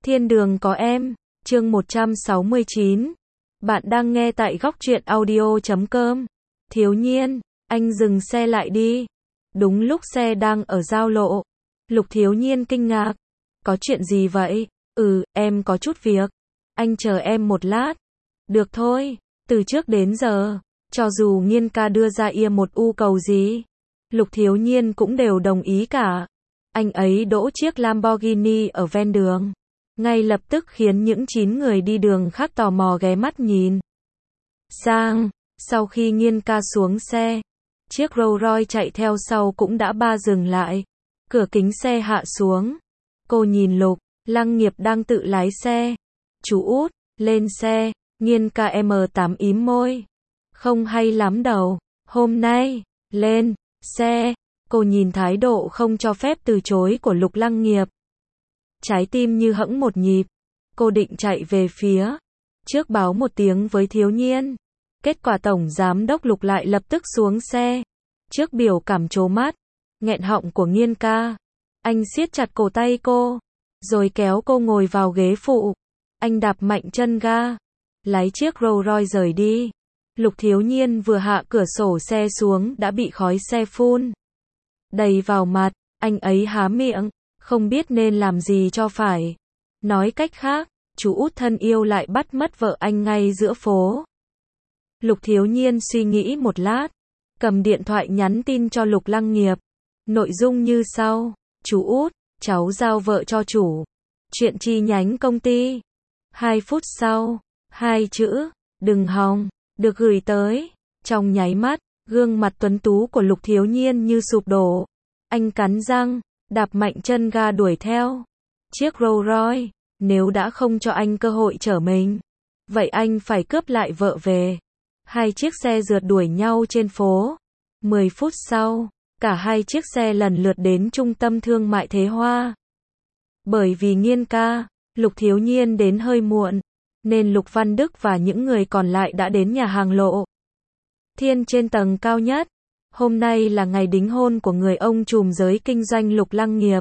Thiên đường có em, chương 169. Bạn đang nghe tại góc truyện audio.com. Thiếu Nhiên, anh dừng xe lại đi. Đúng lúc xe đang ở giao lộ. Lục Thiếu Nhiên kinh ngạc. Có chuyện gì vậy? Em có chút việc. Anh chờ em một lát. Được thôi, từ trước đến giờ, cho dù Nhiên ca đưa ra một yêu cầu gì, Lục Thiếu Nhiên cũng đều đồng ý cả. Anh ấy đỗ chiếc Lamborghini ở ven đường, ngay lập tức khiến những 9 người đi đường khác tò mò ghé mắt nhìn sang. Sau khi Nhiên ca xuống xe, chiếc Rolls Royce chạy theo sau cũng đã dừng lại. Cửa kính xe hạ xuống. Cô nhìn Lục Lăng Nghiệp đang tự lái xe. Chú út, lên xe. Nhiên ca M8 ím môi. Không hay lắm đâu. Hôm nay, lên xe. Cô nhìn thái độ không cho phép từ chối của Lục Lăng Nghiệp. Trái tim như hẫng một nhịp. Cô định chạy về phía trước báo một tiếng với Thiếu Nhiên. Kết quả tổng giám đốc Lục lại lập tức xuống xe. Trước biểu cảm trố mắt, nghẹn họng của Nhiên ca, anh siết chặt cổ tay cô, rồi kéo cô ngồi vào ghế phụ. Anh đạp mạnh chân ga, lái chiếc Rolls Royce rời đi. Lục Thiếu Nhiên vừa hạ cửa sổ xe xuống đã bị khói xe phun đầy vào mặt. Anh ấy há miệng, không biết nên làm gì cho phải. Nói cách khác, chú út thân yêu lại bắt mất vợ anh ngay giữa phố. Lục Thiếu Nhiên suy nghĩ một lát, cầm điện thoại nhắn tin cho Lục Lăng Nghiệp. Nội dung như sau: chú út, cháu giao vợ cho chủ. Chuyện chi nhánh công ty. 2 phút sau, 2 chữ, đừng hòng, được gửi tới. Trong nháy mắt, gương mặt tuấn tú của Lục Thiếu Nhiên như sụp đổ. Anh cắn răng, đạp mạnh chân ga đuổi theo chiếc Rolls Royce. Nếu đã không cho anh cơ hội trở mình, vậy anh phải cướp lại vợ về. 2 chiếc xe rượt đuổi nhau trên phố. 10 phút sau, cả 2 chiếc xe lần lượt đến trung tâm thương mại Thế Hoa. Bởi vì Nhiên ca, Lục Thiếu Nhiên đến hơi muộn, nên Lục Văn Đức và những người còn lại đã đến nhà hàng Lộ Thiên trên tầng cao nhất. Hôm nay là ngày đính hôn của người ông trùm giới kinh doanh Lục Lăng Nghiệp,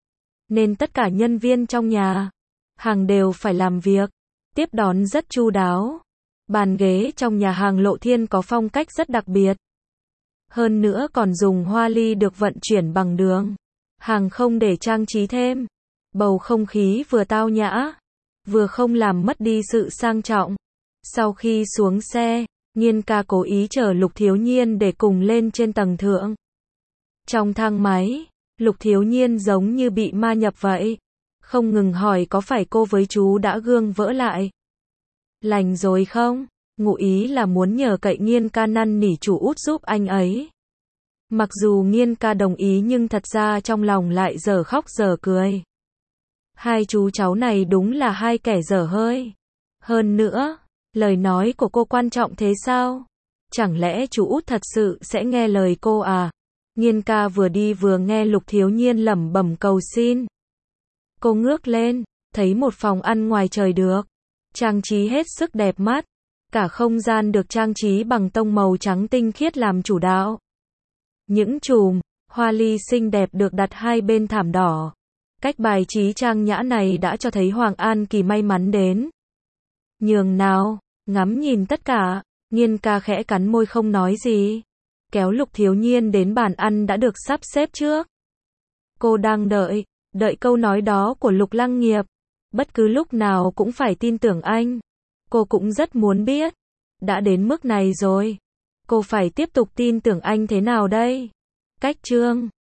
nên tất cả nhân viên trong nhà hàng đều phải làm việc, tiếp đón rất chu đáo. Bàn ghế trong nhà hàng Lộ Thiên có phong cách rất đặc biệt. Hơn nữa còn dùng hoa ly được vận chuyển bằng đường hàng không để trang trí thêm. Bầu không khí vừa tao nhã, vừa không làm mất đi sự sang trọng. Sau khi xuống xe, Nhiên ca cố ý chở Lục Thiếu Nhiên để cùng lên trên tầng thượng. Trong thang máy, Lục Thiếu Nhiên giống như bị ma nhập vậy, không ngừng hỏi có phải cô với chú đã gương vỡ lại lành rồi không? Ngụ ý là muốn nhờ cậy Nhiên ca năn nỉ chủ út giúp anh ấy. Mặc dù Nhiên ca đồng ý nhưng thật ra trong lòng lại dở khóc dở cười. Hai chú cháu này đúng là hai kẻ dở hơi. Hơn nữa, lời nói của cô quan trọng thế sao? Chẳng lẽ chú út thật sự sẽ nghe lời cô à? Nhiên ca vừa đi vừa nghe Lục Thiếu Nhiên lẩm bẩm cầu xin. Cô ngước lên, thấy một phòng ăn ngoài trời được trang trí hết sức đẹp mắt. Cả không gian được trang trí bằng tông màu trắng tinh khiết làm chủ đạo. Những chùm hoa ly xinh đẹp được đặt hai bên thảm đỏ. Cách bài trí trang nhã này đã cho thấy Hoàng An Kỳ may mắn đến nhường nào. Ngắm nhìn tất cả, Nhiên ca khẽ cắn môi không nói gì, kéo Lục Thiếu Nhiên đến bàn ăn đã được sắp xếp trước. Cô đang đợi câu nói đó của Lục Lăng Nghiệp. Bất cứ lúc nào cũng phải tin tưởng anh. Cô cũng rất muốn biết, đã đến mức này rồi, cô phải tiếp tục tin tưởng anh thế nào đây? Cách chương